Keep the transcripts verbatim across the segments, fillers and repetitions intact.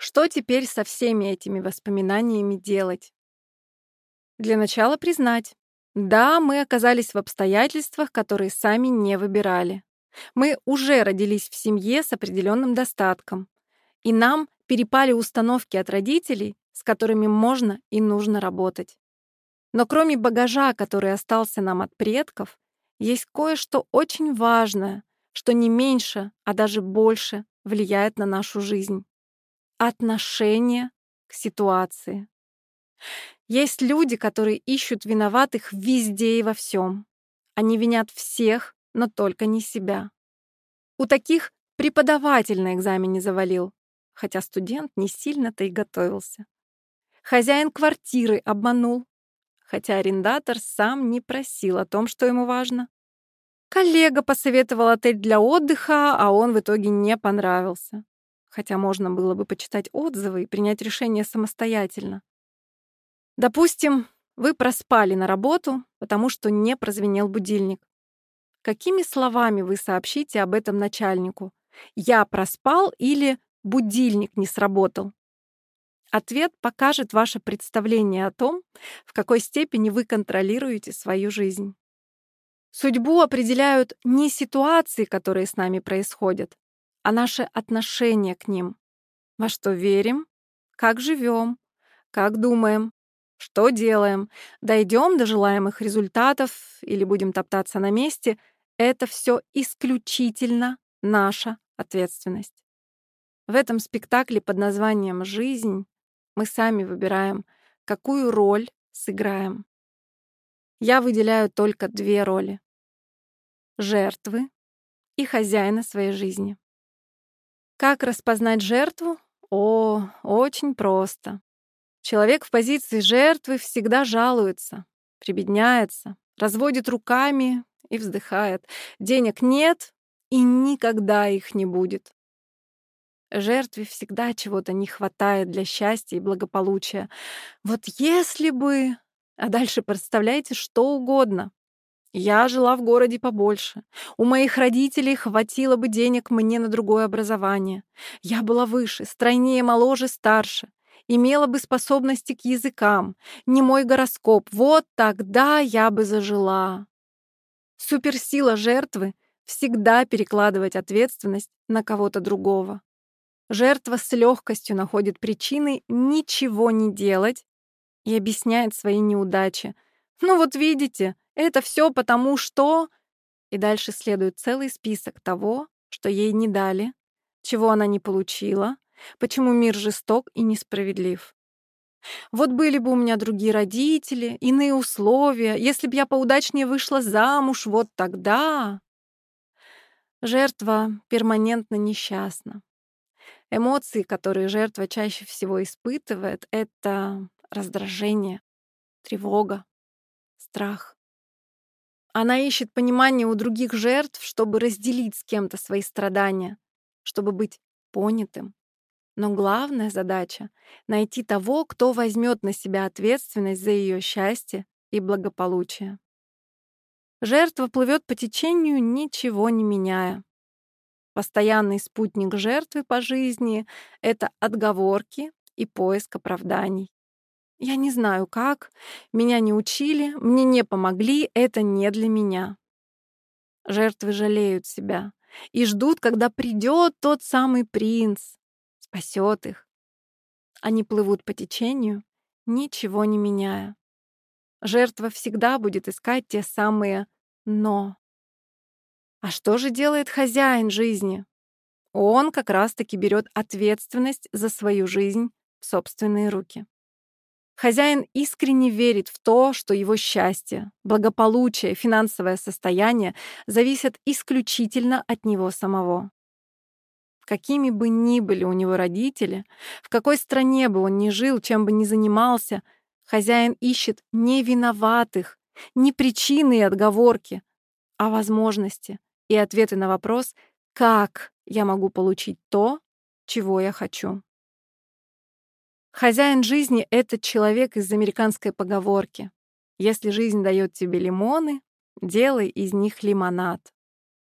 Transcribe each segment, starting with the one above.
Что теперь со всеми этими воспоминаниями делать? Для начала признать. Да, мы оказались в обстоятельствах, которые сами не выбирали. Мы уже родились в семье с определенным достатком, и нам перепали установки от родителей, с которыми можно и нужно работать. Но кроме багажа, который остался нам от предков, есть кое-что очень важное, что не меньше, а даже больше влияет на нашу жизнь. Отношение к ситуации. Есть люди, которые ищут виноватых везде и во всем. Они винят всех, но только не себя. У таких преподаватель на экзамене завалил, хотя студент не сильно-то и готовился. Хозяин квартиры обманул, хотя арендатор сам не просил о том, что ему важно. Коллега посоветовал отель для отдыха, а он в итоге не понравился. Хотя можно было бы почитать отзывы и принять решение самостоятельно. Допустим, вы проспали на работу, потому что не прозвенел будильник. Какими словами вы сообщите об этом начальнику? «Я проспал» или «будильник не сработал»? Ответ покажет ваше представление о том, в какой степени вы контролируете свою жизнь. Судьбу определяют не ситуации, которые с нами происходят, а наше отношение к ним. Во что верим, как живем, как думаем, что делаем, дойдем до желаемых результатов или будем топтаться на месте — это все исключительно наша ответственность. В этом спектакле под названием «Жизнь» мы сами выбираем, какую роль сыграем. Я выделяю только две роли — жертвы и хозяина своей жизни. Как распознать жертву? О, очень просто. Человек в позиции жертвы всегда жалуется, прибедняется, разводит руками и вздыхает. Денег нет и никогда их не будет. Жертве всегда чего-то не хватает для счастья и благополучия. Вот если бы... А дальше представляете что угодно. Я жила в городе побольше. У моих родителей хватило бы денег мне на другое образование. Я была выше, стройнее, моложе, старше. Имела бы способности к языкам. Не мой гороскоп. Вот тогда я бы зажила. Суперсила жертвы — всегда перекладывать ответственность на кого-то другого. Жертва с легкостью находит причины ничего не делать и объясняет свои неудачи. Ну вот видите, это все потому что... И дальше следует целый список того, что ей не дали, чего она не получила, почему мир жесток и несправедлив. Вот были бы у меня другие родители, иные условия, если бы я поудачнее вышла замуж, вот тогда... Жертва перманентно несчастна. Эмоции, которые жертва чаще всего испытывает, — это раздражение, тревога, страх. Она ищет понимание у других жертв, чтобы разделить с кем-то свои страдания, чтобы быть понятым. Но главная задача — найти того, кто возьмет на себя ответственность за ее счастье и благополучие. Жертва плывет по течению, ничего не меняя. Постоянный спутник жертвы по жизни — это отговорки и поиск оправданий. Я не знаю как, меня не учили, мне не помогли, это не для меня. Жертвы жалеют себя и ждут, когда придет тот самый принц, спасет их. Они плывут по течению, ничего не меняя. Жертва всегда будет искать те самые «но». А что же делает хозяин жизни? Он как раз-таки берет ответственность за свою жизнь в собственные руки. Хозяин искренне верит в то, что его счастье, благополучие, финансовое состояние зависят исключительно от него самого. Какими бы ни были у него родители, в какой стране бы он ни жил, чем бы ни занимался, хозяин ищет не виноватых, не причины и отговорки, а возможности и ответы на вопрос, как я могу получить то, чего я хочу. Хозяин жизни — это человек из американской поговорки: «Если жизнь дает тебе лимоны, делай из них лимонад».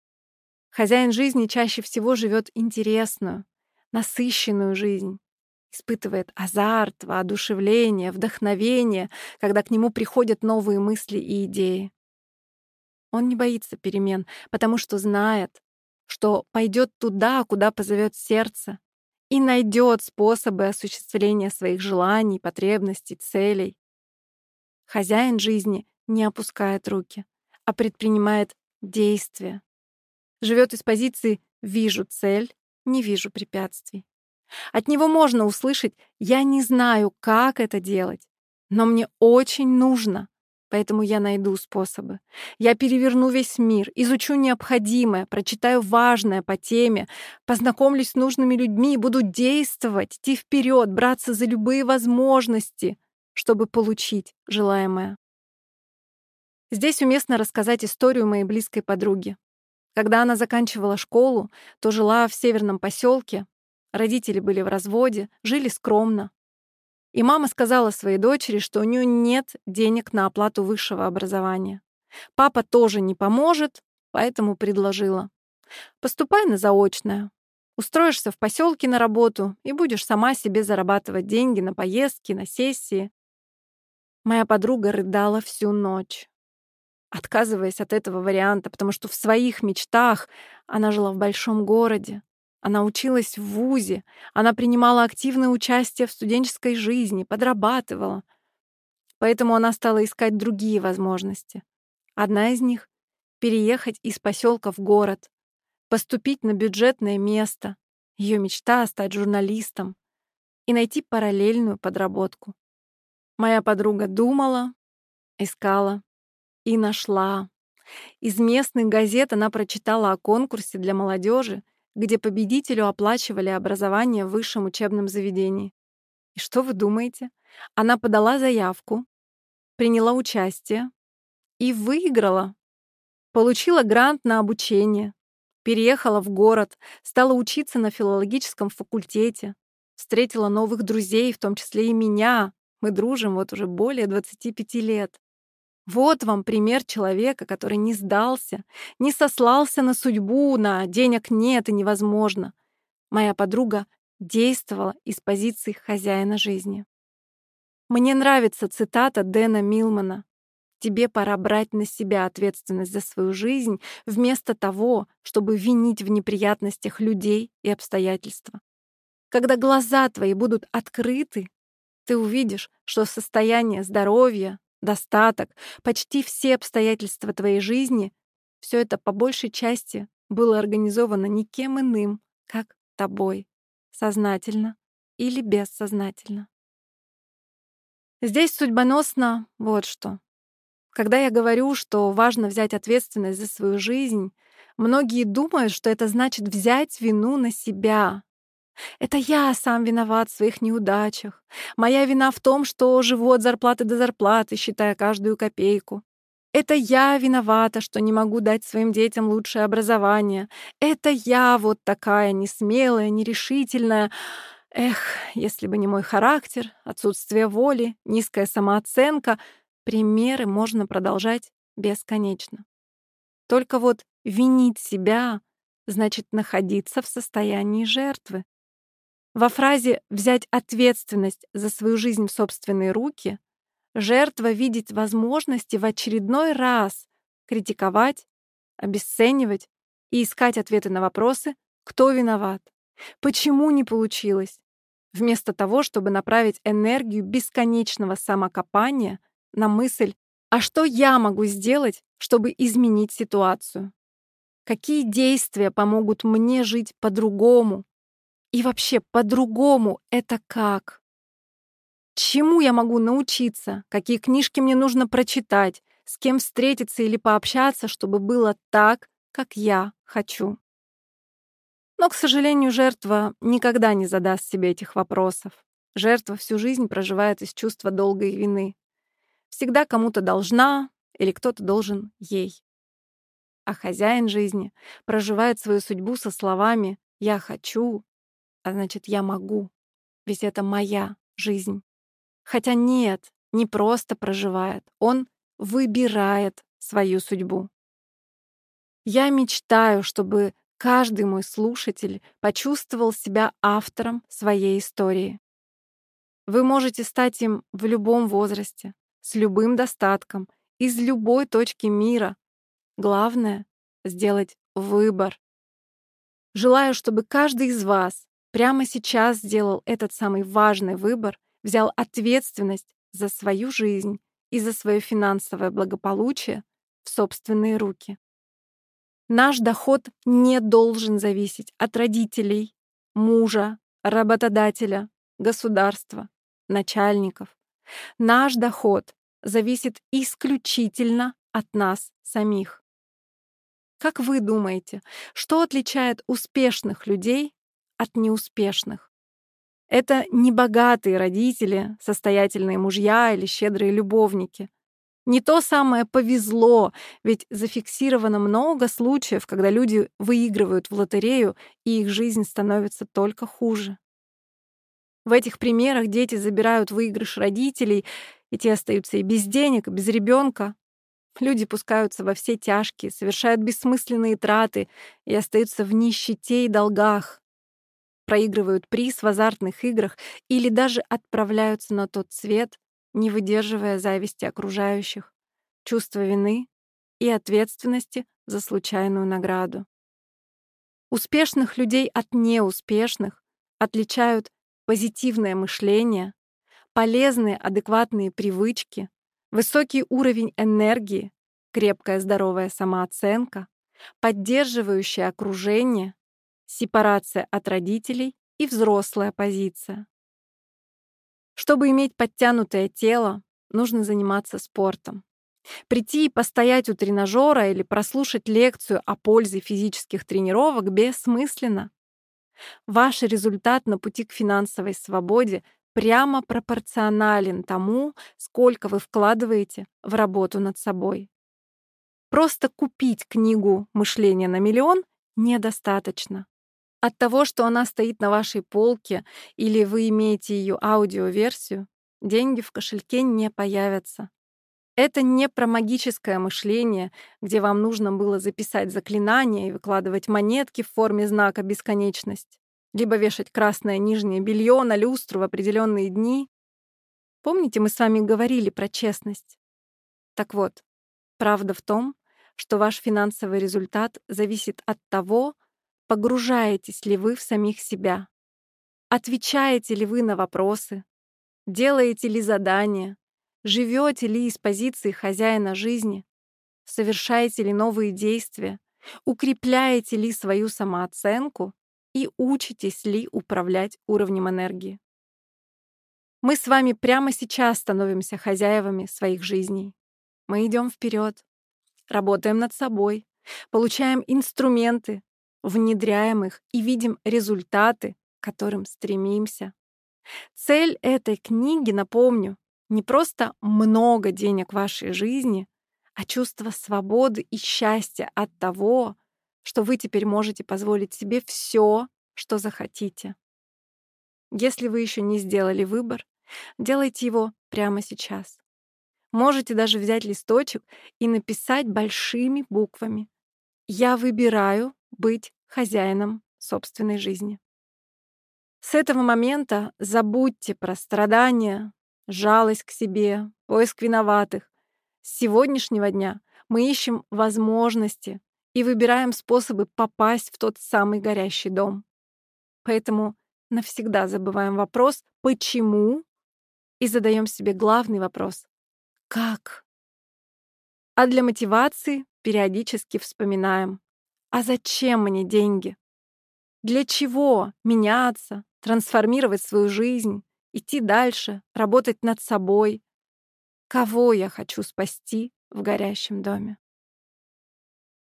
Хозяин жизни чаще всего живет интересную, насыщенную жизнь, испытывает азарт, воодушевление, вдохновение, когда к нему приходят новые мысли и идеи. Он не боится перемен, потому что знает, что пойдет туда, куда позовет сердце, и найдет способы осуществления своих желаний, потребностей, целей. Хозяин жизни не опускает руки, а предпринимает действия. Живет из позиции «вижу цель, не вижу препятствий». От него можно услышать «я не знаю, как это делать, но мне очень нужно, поэтому я найду способы. Я переверну весь мир, изучу необходимое, прочитаю важное по теме, познакомлюсь с нужными людьми и буду действовать, идти вперед, браться за любые возможности, чтобы получить желаемое». Здесь уместно рассказать историю моей близкой подруги. Когда она заканчивала школу, то жила в северном поселке. Родители были в разводе, жили скромно. И мама сказала своей дочери, что у нее нет денег на оплату высшего образования. Папа тоже не поможет, поэтому предложила: «Поступай на заочное. Устроишься в поселке на работу и будешь сама себе зарабатывать деньги на поездки, на сессии». Моя подруга рыдала всю ночь, отказываясь от этого варианта, потому что в своих мечтах она жила в большом городе. Она училась в вузе, она принимала активное участие в студенческой жизни, подрабатывала. Поэтому она стала искать другие возможности. Одна из них — переехать из поселка в город, поступить на бюджетное место, ее мечта — стать журналистом и найти параллельную подработку. Моя подруга думала, искала и нашла. Из местных газет она прочитала о конкурсе для молодежи, где победителю оплачивали образование в высшем учебном заведении. И что вы думаете? Она подала заявку, приняла участие и выиграла. Получила грант на обучение, переехала в город, стала учиться на филологическом факультете, встретила новых друзей, в том числе и меня. Мы дружим вот уже более двадцати пяти лет. Вот вам пример человека, который не сдался, не сослался на судьбу, на «денег нет и невозможно». Моя подруга действовала из позиции хозяина жизни. Мне нравится цитата Дэна Милмана: «Тебе пора брать на себя ответственность за свою жизнь вместо того, чтобы винить в неприятностях людей и обстоятельства». Когда глаза твои будут открыты, ты увидишь, что состояние здоровья, достаток, почти все обстоятельства твоей жизни — все это по большей части было организовано никем иным, как тобой, сознательно или бессознательно. Здесь судьбоносно вот что. Когда я говорю, что важно взять ответственность за свою жизнь, многие думают, что это значит взять вину на себя. Это я сам виноват в своих неудачах. Моя вина в том, что живу от зарплаты до зарплаты, считая каждую копейку. Это я виновата, что не могу дать своим детям лучшее образование. Это я вот такая несмелая, нерешительная. Эх, если бы не мой характер, отсутствие воли, низкая самооценка, примеры можно продолжать бесконечно. Только вот винить себя значит находиться в состоянии жертвы. Во фразе «взять ответственность за свою жизнь в собственные руки» жертва видит возможности в очередной раз критиковать, обесценивать и искать ответы на вопросы, кто виноват, почему не получилось, вместо того, чтобы направить энергию бесконечного самокопания на мысль: а что я могу сделать, чтобы изменить ситуацию? Какие действия помогут мне жить по-другому? И вообще, по-другому — это как? Чему я могу научиться? Какие книжки мне нужно прочитать? С кем встретиться или пообщаться, чтобы было так, как я хочу? Но, к сожалению, жертва никогда не задаст себе этих вопросов. Жертва всю жизнь проживает из чувства долга и вины. Всегда кому-то должна или кто-то должен ей. А хозяин жизни проживает свою судьбу со словами «я хочу», а значит, я могу, ведь это моя жизнь. Хотя нет, не просто проживает, он выбирает свою судьбу. Я мечтаю, чтобы каждый мой слушатель почувствовал себя автором своей истории. Вы можете стать им в любом возрасте, с любым достатком, из любой точки мира. Главное — сделать выбор. Желаю, чтобы каждый из вас прямо сейчас сделал этот самый важный выбор, взял ответственность за свою жизнь и за свое финансовое благополучие в собственные руки. Наш доход не должен зависеть от родителей, мужа, работодателя, государства, начальников. Наш доход зависит исключительно от нас самих. Как вы думаете, что отличает успешных людей от неуспешных? Это не богатые родители, состоятельные мужья или щедрые любовники. Не то самое повезло, ведь зафиксировано много случаев, когда люди выигрывают в лотерею, и их жизнь становится только хуже. В этих примерах дети забирают выигрыш родителей, и те остаются и без денег, и без ребенка. Люди пускаются во все тяжкие, совершают бессмысленные траты и остаются в нищете и долгах, проигрывают приз в азартных играх или даже отправляются на тот свет, не выдерживая зависти окружающих, чувства вины и ответственности за случайную награду. Успешных людей от неуспешных отличают позитивное мышление, полезные адекватные привычки, высокий уровень энергии, крепкая здоровая самооценка, поддерживающее окружение, сепарация от родителей и взрослая позиция. Чтобы иметь подтянутое тело, нужно заниматься спортом. Прийти и постоять у тренажера или прослушать лекцию о пользе физических тренировок бессмысленно. Ваш результат на пути к финансовой свободе прямо пропорционален тому, сколько вы вкладываете в работу над собой. Просто купить книгу «Мышление на миллион» недостаточно. От того, что она стоит на вашей полке или вы имеете ее аудиоверсию, деньги в кошельке не появятся. Это не про магическое мышление, где вам нужно было записать заклинание и выкладывать монетки в форме знака «бесконечность», либо вешать красное нижнее белье на люстру в определенные дни. Помните, мы с вами говорили про честность? Так вот, правда в том, что ваш финансовый результат зависит от того, погружаетесь ли вы в самих себя, отвечаете ли вы на вопросы, делаете ли задания, живете ли из позиции хозяина жизни, совершаете ли новые действия, укрепляете ли свою самооценку и учитесь ли управлять уровнем энергии. Мы с вами прямо сейчас становимся хозяевами своих жизней. Мы идем вперед, работаем над собой, получаем инструменты, внедряем их и видим результаты, к которым стремимся. Цель этой книги, напомню, не просто много денег в вашей жизни, а чувство свободы и счастья от того, что вы теперь можете позволить себе все, что захотите. Если вы еще не сделали выбор, делайте его прямо сейчас. Можете даже взять листочек и написать большими буквами: «Я выбираю быть хозяином собственной жизни». С этого момента забудьте про страдания, жалость к себе, поиск виноватых. С сегодняшнего дня мы ищем возможности и выбираем способы попасть в тот самый горящий дом. Поэтому навсегда забываем вопрос «почему?» и задаем себе главный вопрос «как?». А для мотивации периодически вспоминаем: а зачем мне деньги? Для чего меняться, трансформировать свою жизнь, идти дальше, работать над собой? Кого я хочу спасти в горящем доме?